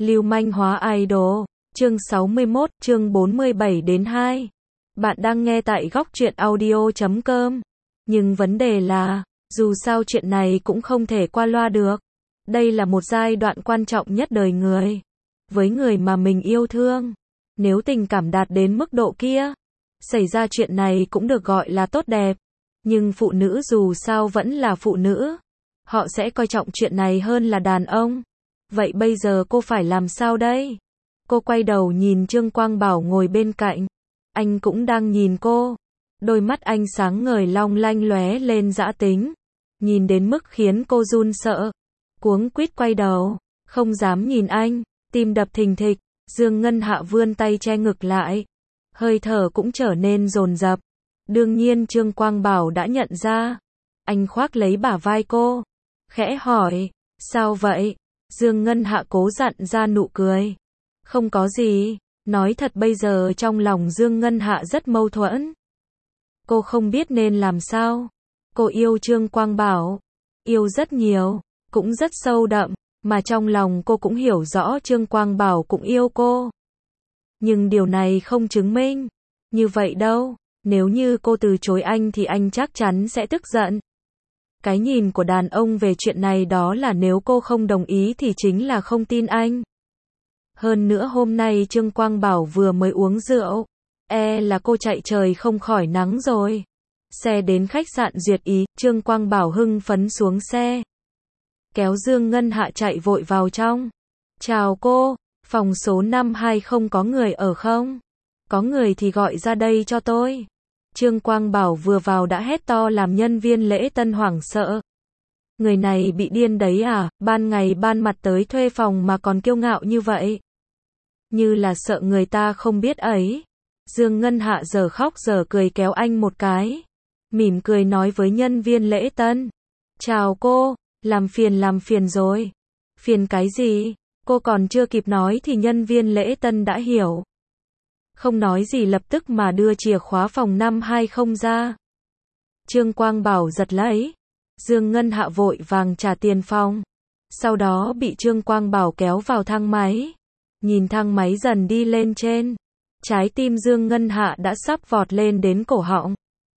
Lưu manh hóa idol. Chương 61, chương 47 đến 2. Bạn đang nghe tại góc truyện audio.com. Nhưng vấn đề là, dù sao chuyện này cũng không thể qua loa được. Đây là một giai đoạn quan trọng nhất đời người. Với người mà mình yêu thương. Nếu tình cảm đạt đến mức độ kia, xảy ra chuyện này cũng được gọi là tốt đẹp. Nhưng phụ nữ dù sao vẫn là phụ nữ. Họ sẽ coi trọng chuyện này hơn là đàn ông. Vậy bây giờ cô phải làm sao đây? Cô quay đầu nhìn Trương Quang Bảo ngồi bên cạnh. Anh cũng đang nhìn cô. Đôi mắt anh sáng ngời long lanh lóe lên dã tính. Nhìn đến mức khiến cô run sợ. Cuống quýt quay đầu. Không dám nhìn anh. Tim đập thình thịch. Dương Ngân Hạ vươn tay che ngực lại. Hơi thở cũng trở nên dồn dập. Đương nhiên Trương Quang Bảo đã nhận ra. Anh khoác lấy bả vai cô. Khẽ hỏi. Sao vậy? Dương Ngân Hạ cố dặn ra nụ cười. Không có gì. Nói thật bây giờ trong lòng Dương Ngân Hạ rất mâu thuẫn. Cô không biết nên làm sao. Cô yêu Trương Quang Bảo. Yêu rất nhiều. Cũng rất sâu đậm. Mà trong lòng cô cũng hiểu rõ Trương Quang Bảo cũng yêu cô. Nhưng điều này không chứng minh. Như vậy đâu. Nếu như cô từ chối anh thì anh chắc chắn sẽ tức giận. Cái nhìn của đàn ông về chuyện này đó là nếu cô không đồng ý thì chính là không tin anh. Hơn nữa hôm nay Trương Quang Bảo vừa mới uống rượu. Là cô chạy trời không khỏi nắng rồi. Xe đến khách sạn Duyệt Ý, Trương Quang Bảo hưng phấn xuống xe. Kéo Dương Ngân Hạ chạy vội vào trong. Chào cô, phòng số 52 không có người ở không? Có người thì gọi ra đây cho tôi. Trương Quang Bảo vừa vào đã hét to làm nhân viên lễ tân hoảng sợ. Người này bị điên đấy à, ban ngày ban mặt tới thuê phòng mà còn kiêu ngạo như vậy. Như là sợ người ta không biết ấy. Dương Ngân Hạ giờ khóc giờ cười kéo anh một cái. Mỉm cười nói với nhân viên lễ tân. Chào cô, làm phiền rồi. Phiền cái gì? Cô còn chưa kịp nói thì nhân viên lễ tân đã hiểu. Không nói gì lập tức mà đưa chìa khóa phòng 520 ra. Trương Quang Bảo giật lấy. Dương Ngân Hạ vội vàng trả tiền phòng. Sau đó bị Trương Quang Bảo kéo vào thang máy. Nhìn thang máy dần đi lên trên. Trái tim Dương Ngân Hạ đã sắp vọt lên đến cổ họng.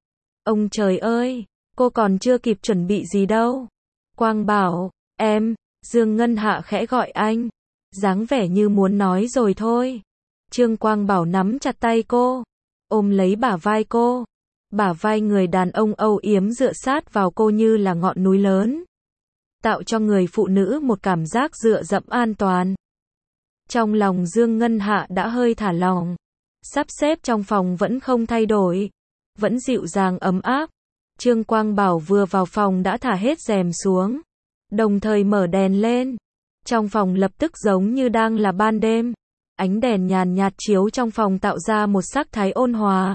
Ông trời ơi, cô còn chưa kịp chuẩn bị gì đâu. Quang Bảo, em, Dương Ngân Hạ khẽ gọi anh. Dáng vẻ như muốn nói rồi thôi. Trương Quang Bảo nắm chặt tay cô. Ôm lấy bả vai cô. Bả vai người đàn ông âu yếm dựa sát vào cô như là ngọn núi lớn. Tạo cho người phụ nữ một cảm giác dựa dẫm an toàn. Trong lòng Dương Ngân Hạ đã hơi thả lỏng. Sắp xếp trong phòng vẫn không thay đổi. Vẫn dịu dàng ấm áp. Trương Quang Bảo vừa vào phòng đã thả hết rèm xuống. Đồng thời mở đèn lên. Trong phòng lập tức giống như đang là ban đêm. Ánh đèn nhàn nhạt chiếu trong phòng tạo ra một sắc thái ôn hòa.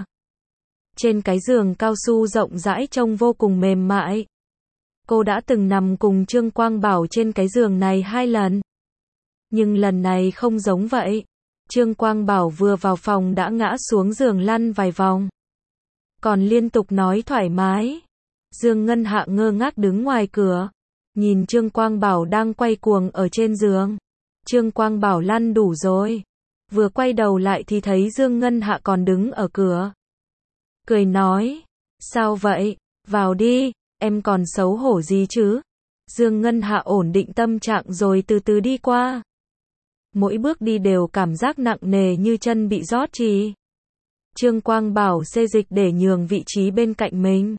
Trên cái giường cao su rộng rãi trông vô cùng mềm mại. Cô đã từng nằm cùng Trương Quang Bảo trên cái giường này 2 lần. Nhưng lần này không giống vậy. Trương Quang Bảo vừa vào phòng đã ngã xuống giường lăn vài vòng. Còn liên tục nói thoải mái. Dương Ngân Hạ ngơ ngác đứng ngoài cửa. Nhìn Trương Quang Bảo đang quay cuồng ở trên giường. Trương Quang Bảo lăn đủ rồi. Vừa quay đầu lại thì thấy Dương Ngân Hạ còn đứng ở cửa. Cười nói. Sao vậy? Vào đi, em còn xấu hổ gì chứ? Dương Ngân Hạ ổn định tâm trạng rồi từ từ đi qua. Mỗi bước đi đều cảm giác nặng nề như chân bị rót chì. Trương Quang Bảo xê dịch để nhường vị trí bên cạnh mình.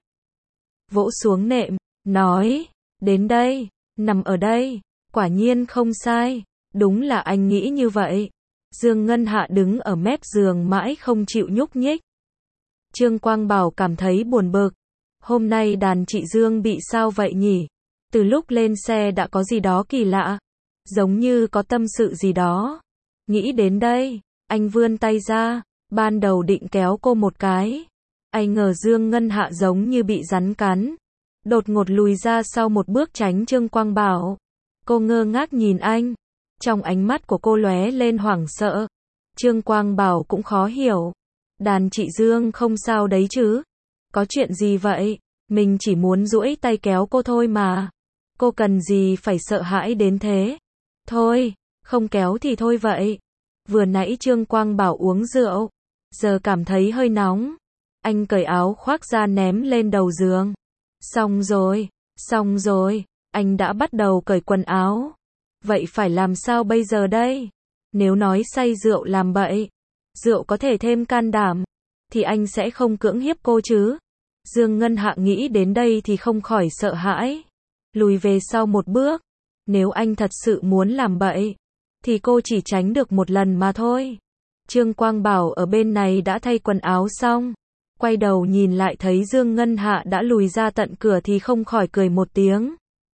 Vỗ xuống nệm, nói. Đến đây, nằm ở đây. Quả nhiên không sai. Đúng là anh nghĩ như vậy. Dương Ngân Hạ đứng ở mép giường mãi không chịu nhúc nhích. Trương Quang Bảo cảm thấy buồn bực. Hôm nay đàn chị Dương bị sao vậy nhỉ? Từ lúc lên xe đã có gì đó kỳ lạ. Giống như có tâm sự gì đó. Nghĩ đến đây, anh vươn tay ra. Ban đầu định kéo cô một cái. Ai ngờ Dương Ngân Hạ giống như bị rắn cắn. Đột ngột lùi ra sau một bước tránh Trương Quang Bảo. Cô ngơ ngác nhìn anh. Trong ánh mắt của cô lóe lên hoảng sợ. Trương Quang Bảo cũng khó hiểu. Đàn chị Dương không sao đấy chứ? Có chuyện gì vậy? Mình chỉ muốn duỗi tay kéo cô thôi mà. Cô cần gì phải sợ hãi đến thế? Thôi, Không kéo thì thôi vậy. Vừa nãy Trương Quang Bảo uống rượu, giờ cảm thấy hơi nóng. Anh cởi áo khoác ra ném lên đầu giường. Xong rồi, anh đã bắt đầu cởi quần áo. Vậy phải làm sao bây giờ đây? Nếu nói say rượu làm bậy, rượu có thể thêm can đảm, thì anh sẽ không cưỡng hiếp cô chứ. Dương Ngân Hạ nghĩ đến đây thì không khỏi sợ hãi. Lùi về sau một bước. Nếu anh thật sự muốn làm bậy, thì cô chỉ tránh được một lần mà thôi. Trương Quang Bảo ở bên này đã thay quần áo xong. Quay đầu nhìn lại thấy Dương Ngân Hạ đã lùi ra tận cửa thì không khỏi cười một tiếng.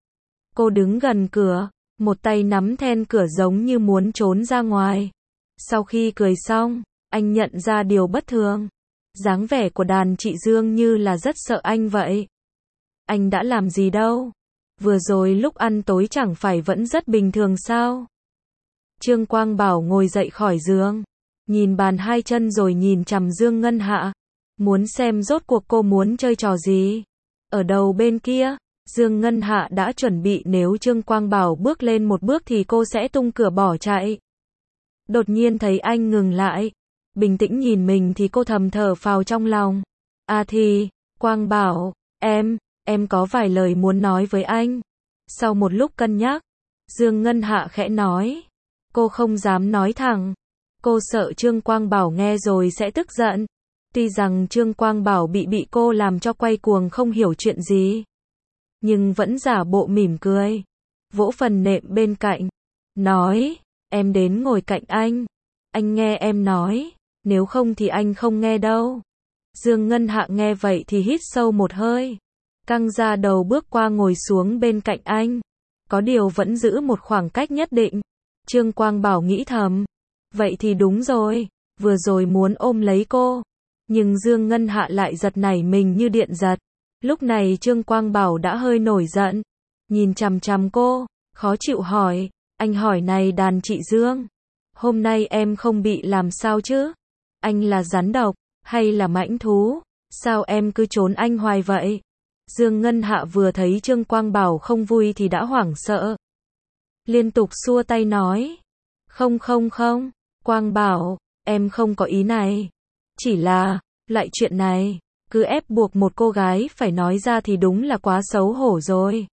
Cô đứng gần cửa, một tay nắm then cửa giống như muốn trốn ra ngoài. Sau khi cười xong, anh nhận ra điều bất thường. Dáng vẻ của đàn chị Dương như là rất sợ anh vậy. Anh đã làm gì đâu? Vừa rồi lúc ăn tối chẳng phải vẫn rất bình thường sao? Trương Quang Bảo ngồi dậy khỏi giường, nhìn bàn hai chân rồi nhìn chằm Dương Ngân Hạ, muốn xem rốt cuộc cô muốn chơi trò gì. Ở đầu bên kia, Dương Ngân Hạ đã chuẩn bị nếu Trương Quang Bảo bước lên một bước thì cô sẽ tung cửa bỏ chạy. Đột nhiên thấy anh ngừng lại, bình tĩnh nhìn mình thì cô thầm thở phào trong lòng. À thì, Quang Bảo, em có vài lời muốn nói với anh. Sau một lúc cân nhắc, Dương Ngân Hạ khẽ nói. Cô không dám nói thẳng. Cô sợ Trương Quang Bảo nghe rồi sẽ tức giận. Tuy rằng Trương Quang Bảo bị cô làm cho quay cuồng không hiểu chuyện gì, nhưng vẫn giả bộ mỉm cười, vỗ phần nệm bên cạnh, nói, em đến ngồi cạnh anh nghe em nói, nếu không thì anh không nghe đâu. Dương Ngân Hạ nghe vậy thì hít sâu một hơi, căng ra đầu bước qua ngồi xuống bên cạnh anh, có điều vẫn giữ một khoảng cách nhất định. Trương Quang Bảo nghĩ thầm, vậy thì đúng rồi, vừa rồi muốn ôm lấy cô, nhưng Dương Ngân Hạ lại giật nảy mình như điện giật. Lúc này Trương Quang Bảo đã hơi nổi giận, nhìn chằm chằm cô, khó chịu hỏi, anh hỏi này đàn chị Dương, hôm nay em không bị làm sao chứ? Anh là rắn độc, hay là mãnh thú? Sao em cứ trốn anh hoài vậy? Dương Ngân Hạ vừa thấy Trương Quang Bảo không vui thì đã hoảng sợ, liên tục xua tay nói, không, Quang Bảo, em không có ý này. Chỉ là, lại chuyện này, cứ ép buộc một cô gái phải nói ra thì đúng là quá xấu hổ rồi.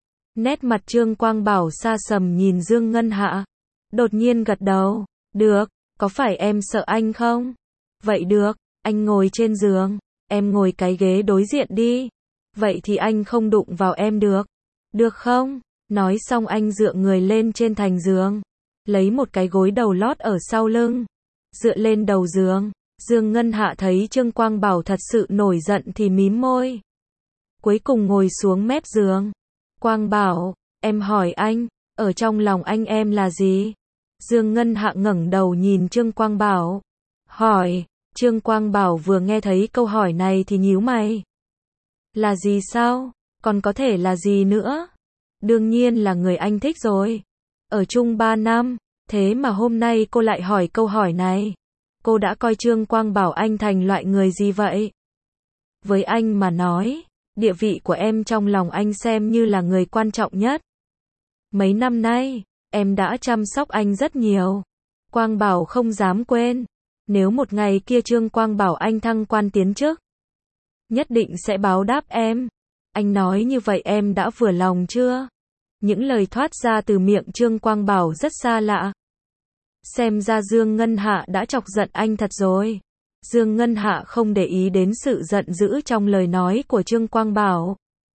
Nét mặt Trương Quang Bảo xa sầm nhìn Dương Ngân Hạ, đột nhiên gật đầu, được, có phải em sợ anh không? Vậy được, anh ngồi trên giường, em ngồi cái ghế đối diện đi. Vậy thì anh không đụng vào em được. Được không? Nói xong anh dựa người lên trên thành giường, lấy một cái gối đầu lót ở sau lưng, dựa lên đầu giường. Dương Ngân Hạ thấy Trương Quang Bảo thật sự nổi giận thì mím môi, cuối cùng ngồi xuống mép giường. Quang Bảo, em hỏi anh, ở trong lòng anh em là gì? Dương Ngân Hạ ngẩng đầu nhìn Trương Quang Bảo, hỏi. Trương Quang Bảo vừa nghe thấy câu hỏi này thì nhíu mày. Là gì sao? Còn có thể là gì nữa? Đương nhiên là người anh thích rồi. Ở chung 3 năm, thế mà hôm nay cô lại hỏi câu hỏi này. Cô đã coi Trương Quang Bảo anh thành loại người gì vậy? Với anh mà nói, địa vị của em trong lòng anh xem như là người quan trọng nhất. Mấy năm nay, em đã chăm sóc anh rất nhiều. Quang Bảo không dám quên. Nếu một ngày kia Trương Quang Bảo anh thăng quan tiến chức, nhất định sẽ báo đáp em. Anh nói như vậy em đã vừa lòng chưa? Những lời thoát ra từ miệng Trương Quang Bảo rất xa lạ. Xem ra Dương Ngân Hạ đã chọc giận anh thật rồi. Dương Ngân Hạ không để ý đến sự giận dữ trong lời nói của Trương Quang Bảo.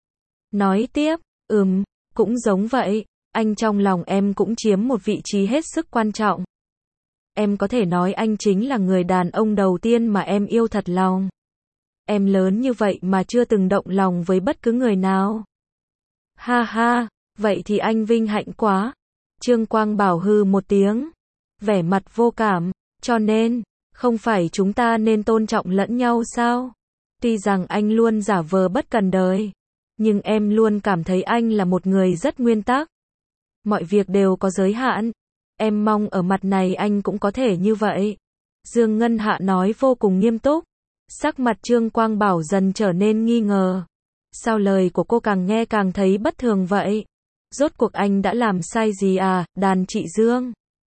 Nói tiếp, cũng giống vậy, anh trong lòng em cũng chiếm một vị trí hết sức quan trọng. Em có thể nói anh chính là người đàn ông đầu tiên mà em yêu thật lòng. Em lớn như vậy mà chưa từng động lòng với bất cứ người nào. Ha ha, vậy thì anh vinh hạnh quá. Trương Quang Bảo hừ một tiếng, vẻ mặt vô cảm, cho nên, không phải chúng ta nên tôn trọng lẫn nhau sao? Tuy rằng anh luôn giả vờ bất cần đời, nhưng em luôn cảm thấy anh là một người rất nguyên tắc. Mọi việc đều có giới hạn. Em mong ở mặt này anh cũng có thể như vậy. Dương Ngân Hạ nói vô cùng nghiêm túc. Sắc mặt Trương Quang Bảo dần trở nên nghi ngờ. Sao lời của cô càng nghe càng thấy bất thường vậy? Rốt cuộc anh đã làm sai gì à, đàn chị Dương?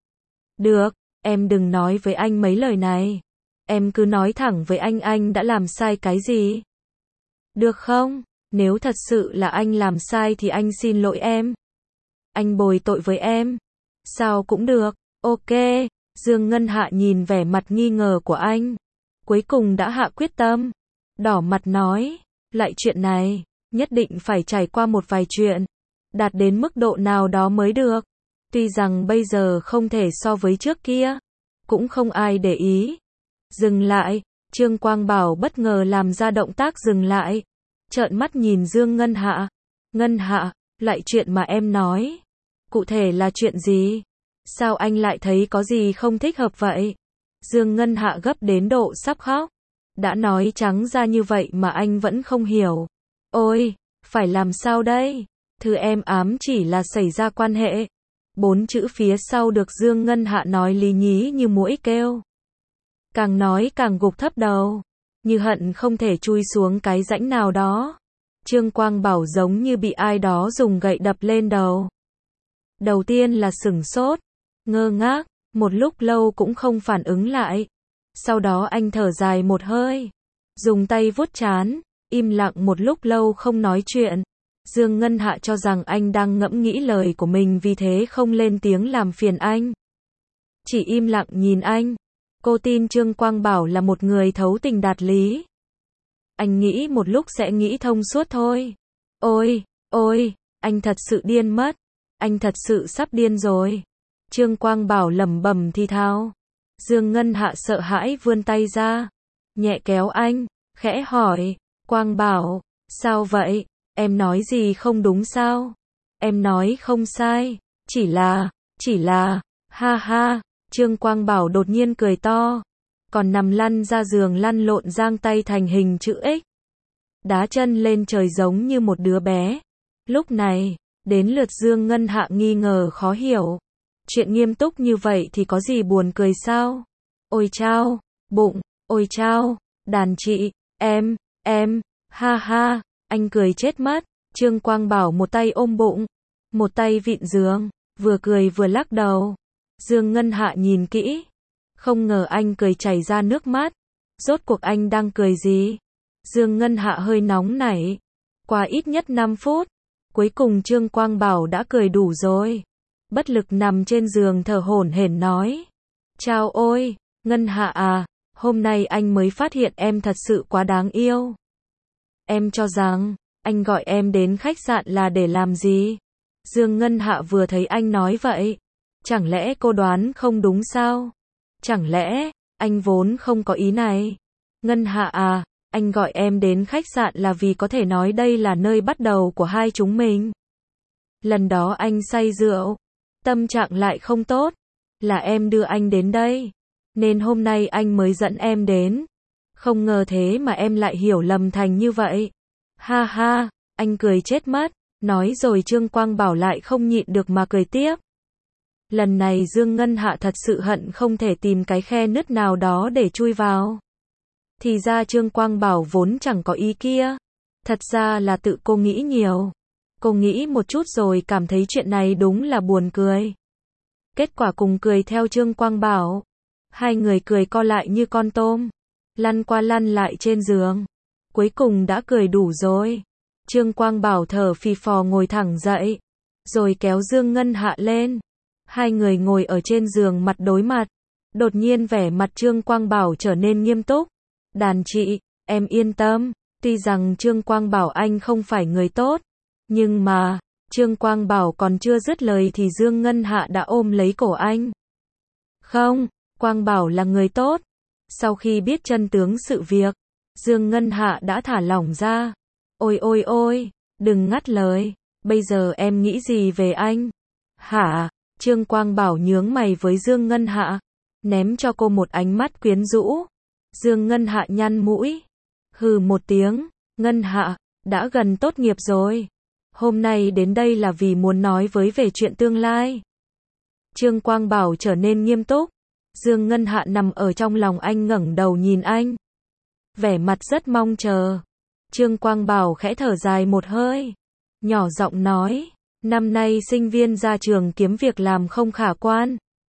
Được, em đừng nói với anh mấy lời này. Em cứ nói thẳng với anh đã làm sai cái gì. Được không? Nếu thật sự là anh làm sai thì anh xin lỗi em. Anh bồi tội với em. Sao cũng được, ok. Dương Ngân Hạ nhìn vẻ mặt nghi ngờ của anh. Cuối cùng đã hạ quyết tâm. Đỏ mặt nói, lại chuyện này, nhất định phải trải qua một vài chuyện. Đạt đến mức độ nào đó mới được. Tuy rằng bây giờ không thể so với trước kia. Cũng không ai để ý. Dừng lại, Trương Quang Bảo bất ngờ làm ra động tác dừng lại. Trợn mắt nhìn Dương Ngân Hạ. Ngân Hạ, lại chuyện mà em nói. Cụ thể là chuyện gì? Sao anh lại thấy có gì không thích hợp vậy? Dương Ngân Hạ gấp đến độ sắp khóc. Đã nói trắng ra như vậy mà anh vẫn không hiểu. Ôi, phải làm sao đây? Thư em ám chỉ là xảy ra quan hệ. 4 chữ phía sau được Dương Ngân Hạ nói lý nhí như muỗi kêu. Càng nói càng gục thấp đầu. Như hận không thể chui xuống cái rãnh nào đó. Trương Quang Bảo giống như bị ai đó dùng gậy đập lên đầu. Đầu tiên là sửng sốt, ngơ ngác, một lúc lâu cũng không phản ứng lại. Sau đó anh thở dài một hơi, dùng tay vuốt trán, im lặng một lúc lâu không nói chuyện. Dương Ngân Hạ cho rằng anh đang ngẫm nghĩ lời của mình vì thế không lên tiếng làm phiền anh. Chỉ im lặng nhìn anh. Cô tin Trương Quang Bảo là một người thấu tình đạt lý. Anh nghĩ một lúc sẽ nghĩ thông suốt thôi. Ôi, anh thật sự điên mất. Anh thật sự sắp điên rồi. Trương Quang Bảo lẩm bẩm thì thào. Dương Ngân Hạ sợ hãi vươn tay ra. Nhẹ kéo anh, khẽ hỏi. Quang Bảo, sao vậy? Em nói gì không đúng sao? Em nói không sai. Chỉ là, ha ha. Trương Quang Bảo đột nhiên cười to. Còn nằm lăn ra giường lăn lộn giang tay thành hình chữ X. Đá chân lên trời giống như một đứa bé. Lúc này, đến lượt Dương Ngân Hạ nghi ngờ khó hiểu. Chuyện nghiêm túc như vậy thì có gì buồn cười sao? Ôi chao, bụng, ôi chao, đàn chị, em, ha ha, anh cười chết mất. Trương Quang Bảo một tay ôm bụng, một tay vịn giường, vừa cười vừa lắc đầu. Dương Ngân Hạ nhìn kỹ, không ngờ anh cười chảy ra nước mắt. Rốt cuộc anh đang cười gì? Dương Ngân Hạ hơi nóng nảy. Qua ít nhất 5 phút, cuối cùng Trương Quang Bảo đã cười đủ rồi. Bất lực nằm trên giường thở hổn hển nói. Chao ôi, Ngân Hạ à, hôm nay anh mới phát hiện em thật sự quá đáng yêu. Em cho rằng, anh gọi em đến khách sạn là để làm gì? Dương Ngân Hạ vừa thấy anh nói vậy. Chẳng lẽ cô đoán không đúng sao? Chẳng lẽ, anh vốn không có ý này? Ngân Hạ à, anh gọi em đến khách sạn là vì có thể nói đây là nơi bắt đầu của hai chúng mình. Lần đó anh say rượu, tâm trạng lại không tốt, là em đưa anh đến đây, nên hôm nay anh mới dẫn em đến. Không ngờ thế mà em lại hiểu lầm thành như vậy. Ha ha, anh cười chết mất, nói rồi Trương Quang Bảo lại không nhịn được mà cười tiếp. Lần này Dương Ngân Hạ thật sự hận không thể tìm cái khe nứt nào đó để chui vào. Thì ra Trương Quang Bảo vốn chẳng có ý kia. Thật ra là tự cô nghĩ nhiều. Cô nghĩ một chút rồi cảm thấy chuyện này đúng là buồn cười. Kết quả cùng cười theo Trương Quang Bảo. Hai người cười co lại như con tôm. Lăn qua lăn lại trên giường. Cuối cùng đã cười đủ rồi. Trương Quang Bảo thở phì phò ngồi thẳng dậy. Rồi kéo Dương Ngân Hạ lên. Hai người ngồi ở trên giường mặt đối mặt. Đột nhiên vẻ mặt Trương Quang Bảo trở nên nghiêm túc. Đàn chị, em yên tâm. Tuy rằng Trương Quang Bảo anh không phải người tốt. Nhưng mà, Trương Quang Bảo còn chưa dứt lời thì Dương Ngân Hạ đã ôm lấy cổ anh. Không, Quang Bảo là người tốt. Sau khi biết chân tướng sự việc, Dương Ngân Hạ đã thả lỏng ra. Ôi, đừng ngắt lời. Bây giờ em nghĩ gì về anh? Hả? Trương Quang Bảo nhướng mày với Dương Ngân Hạ. Ném cho cô một ánh mắt quyến rũ. Dương Ngân Hạ nhăn mũi. Hừ một tiếng. Ngân Hạ, đã gần tốt nghiệp rồi. Hôm nay đến đây là vì muốn nói về chuyện tương lai. Trương Quang Bảo trở nên nghiêm túc. Dương Ngân Hạ nằm ở trong lòng anh ngẩng đầu nhìn anh. Vẻ mặt rất mong chờ. Trương Quang Bảo khẽ thở dài một hơi. Nhỏ giọng nói. Năm nay sinh viên ra trường kiếm việc làm không khả quan.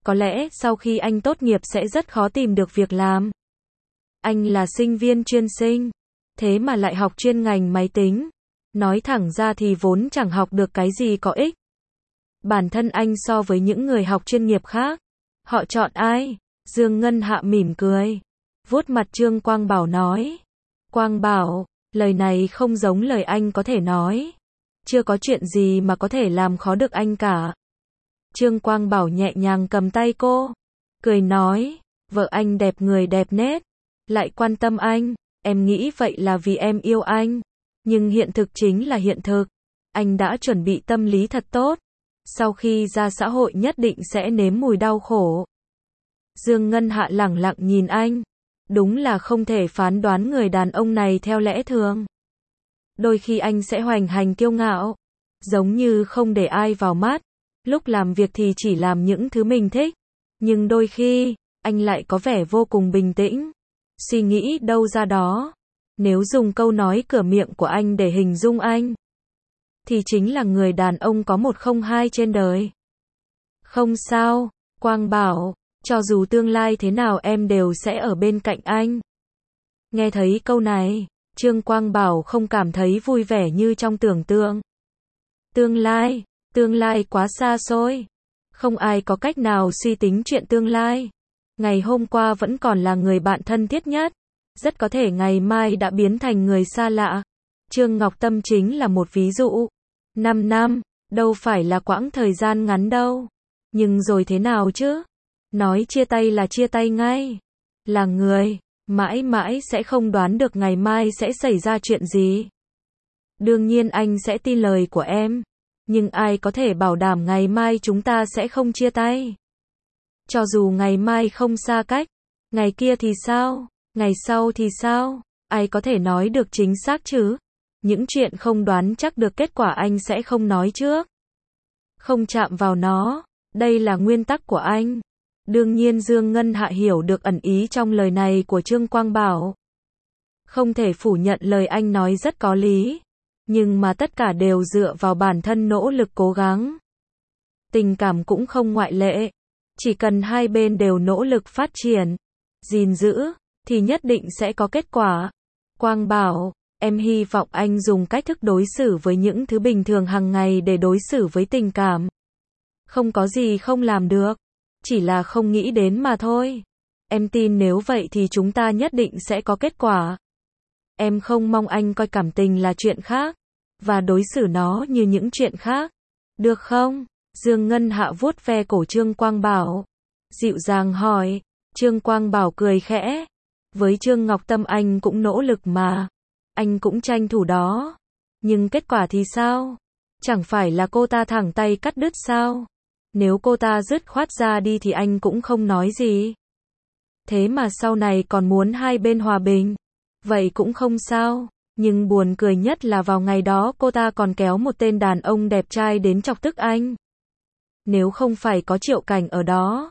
có lẽ sau khi anh tốt nghiệp sẽ rất khó tìm được việc làm. Anh là sinh viên chuyên sinh, thế mà lại học chuyên ngành máy tính. Nói thẳng ra thì vốn chẳng học được cái gì có ích. Bản thân anh so với những người học chuyên nghiệp khác, họ chọn ai? Dương Ngân Hạ mỉm cười, vuốt mặt Trương Quang Bảo nói. Quang Bảo, lời này không giống lời anh có thể nói. Chưa có chuyện gì mà có thể làm khó được anh cả. Trương Quang Bảo nhẹ nhàng cầm tay cô, cười nói, vợ anh đẹp người đẹp nết, lại quan tâm anh, em nghĩ vậy là vì em yêu anh. Nhưng hiện thực chính là hiện thực. Anh đã chuẩn bị tâm lý thật tốt. Sau khi ra xã hội nhất định sẽ nếm mùi đau khổ. Dương Ngân Hạ lẳng lặng nhìn anh. Đúng là không thể phán đoán người đàn ông này theo lẽ thường. Đôi khi anh sẽ hoành hành kiêu ngạo, giống như không để ai vào mắt. Lúc làm việc thì chỉ làm những thứ mình thích. Nhưng đôi khi, anh lại có vẻ vô cùng bình tĩnh. Suy nghĩ đâu ra đó. Nếu dùng câu nói cửa miệng của anh để hình dung anh, thì chính là người đàn ông có 102 trên đời. Không sao, Quang Bảo, cho dù tương lai thế nào em đều sẽ ở bên cạnh anh. Nghe thấy câu này, Trương Quang Bảo không cảm thấy vui vẻ như trong tưởng tượng. Tương lai quá xa xôi. Không ai có cách nào suy tính chuyện tương lai. Ngày hôm qua vẫn còn là người bạn thân thiết nhất. Rất có thể ngày mai đã biến thành người xa lạ. Trương Ngọc Tâm chính là một ví dụ. 5 năm, đâu phải là quãng thời gian ngắn đâu. Nhưng rồi thế nào chứ? Nói chia tay là chia tay ngay. Là người, mãi mãi sẽ không đoán được ngày mai sẽ xảy ra chuyện gì. Đương nhiên anh sẽ tin lời của em. Nhưng ai có thể bảo đảm ngày mai chúng ta sẽ không chia tay? Cho dù ngày mai không xa cách, ngày kia thì sao? Ngày sau thì sao? Ai có thể nói được chính xác chứ? Những chuyện không đoán chắc được kết quả anh sẽ không nói trước. Không chạm vào nó. Đây là nguyên tắc của anh. Đương nhiên Dương Ngân Hạ hiểu được ẩn ý trong lời này của Trương Quang Bảo. Không thể phủ nhận lời anh nói rất có lý. Nhưng mà tất cả đều dựa vào bản thân nỗ lực cố gắng. Tình cảm cũng không ngoại lệ. Chỉ cần hai bên đều nỗ lực phát triển, gìn giữ, thì nhất định sẽ có kết quả. Quang Bảo, em hy vọng anh dùng cách thức đối xử với những thứ bình thường hàng ngày để đối xử với tình cảm. Không có gì không làm được, chỉ là không nghĩ đến mà thôi. Em tin nếu vậy thì chúng ta nhất định sẽ có kết quả. Em không mong anh coi cảm tình là chuyện khác, và đối xử nó như những chuyện khác. Được không? Dương Ngân Hạ vuốt ve cổ Trương Quang Bảo, dịu dàng hỏi. Trương Quang Bảo cười khẽ. Với Trương Ngọc Tâm anh cũng nỗ lực mà. Anh cũng tranh thủ đó. Nhưng kết quả thì sao? Chẳng phải là cô ta thẳng tay cắt đứt sao? Nếu cô ta dứt khoát ra đi thì anh cũng không nói gì. Thế mà sau này còn muốn hai bên hòa bình. Vậy cũng không sao. Nhưng buồn cười nhất là vào ngày đó cô ta còn kéo một tên đàn ông đẹp trai đến chọc tức anh. Nếu không phải có Triệu Cảnh ở đó.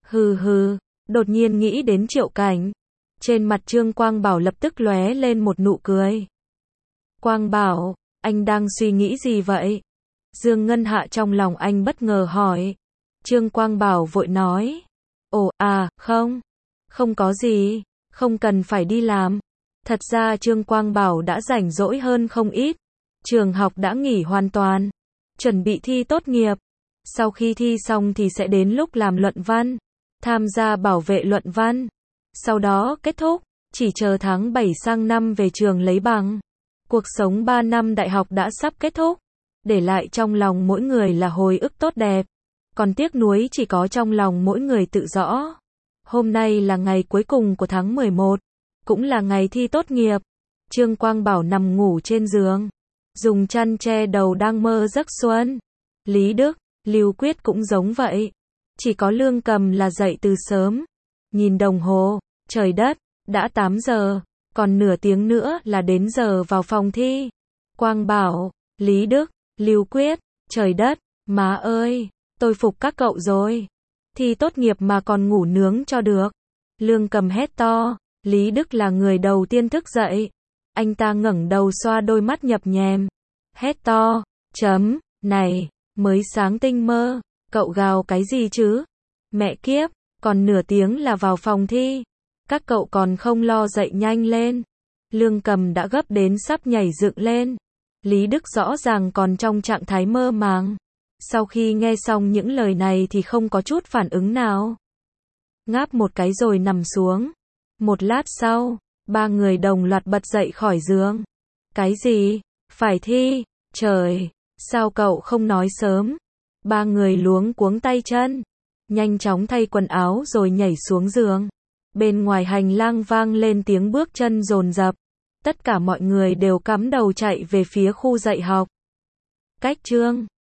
Đột nhiên nghĩ đến Triệu Cảnh. Trên mặt Trương Quang Bảo lập tức lóe lên một nụ cười. Quang Bảo, anh đang suy nghĩ gì vậy? Dương Ngân Hạ trong lòng anh bất ngờ hỏi. Trương Quang Bảo vội nói. Ồ, không có gì, không cần phải đi làm. Thật ra Trương Quang Bảo đã rảnh rỗi hơn không ít. Trường học đã nghỉ hoàn toàn. Chuẩn bị thi tốt nghiệp. Sau khi thi xong thì sẽ đến lúc làm luận văn. Tham gia bảo vệ luận văn. Sau đó kết thúc. Chỉ chờ tháng 7 sang năm về trường lấy bằng. Cuộc sống 3 năm đại học đã sắp kết thúc. Để lại trong lòng mỗi người là hồi ức tốt đẹp. Còn tiếc nuối chỉ có trong lòng mỗi người tự rõ. Hôm nay là ngày cuối cùng của tháng 11. Cũng là ngày thi tốt nghiệp. Trương Quang Bảo nằm ngủ trên giường. Dùng chăn che đầu đang mơ giấc xuân. Lý Đức, Lưu Quyết cũng giống vậy. Chỉ có Lương Cầm là dậy từ sớm. Nhìn đồng hồ, trời đất, đã 8 giờ. Còn nửa tiếng nữa là đến giờ vào phòng thi. Quang Bảo, Lý Đức, Lưu Quyết, trời đất, má ơi, tôi phục các cậu rồi. Thi tốt nghiệp mà còn ngủ nướng cho được. Lương Cầm hét to. Lý Đức là người đầu tiên thức dậy. Anh ta ngẩng đầu xoa đôi mắt nhập nhèm. Hét to. Này, mới sáng tinh mơ. Cậu gào cái gì chứ? Mẹ kiếp, còn nửa tiếng là vào phòng thi. Các cậu còn không lo dậy nhanh lên. Lương Cầm đã gấp đến sắp nhảy dựng lên. Lý Đức rõ ràng còn trong trạng thái mơ màng. Sau khi nghe xong những lời này thì không có chút phản ứng nào. Ngáp một cái rồi nằm xuống. Một lát sau, ba người đồng loạt bật dậy khỏi giường. Cái gì? Phải thi? Trời, sao cậu không nói sớm? Ba người luống cuống tay chân, nhanh chóng thay quần áo rồi nhảy xuống giường. Bên ngoài hành lang vang lên tiếng bước chân dồn dập. Tất cả mọi người đều cắm đầu chạy về phía khu dạy học. Cách chương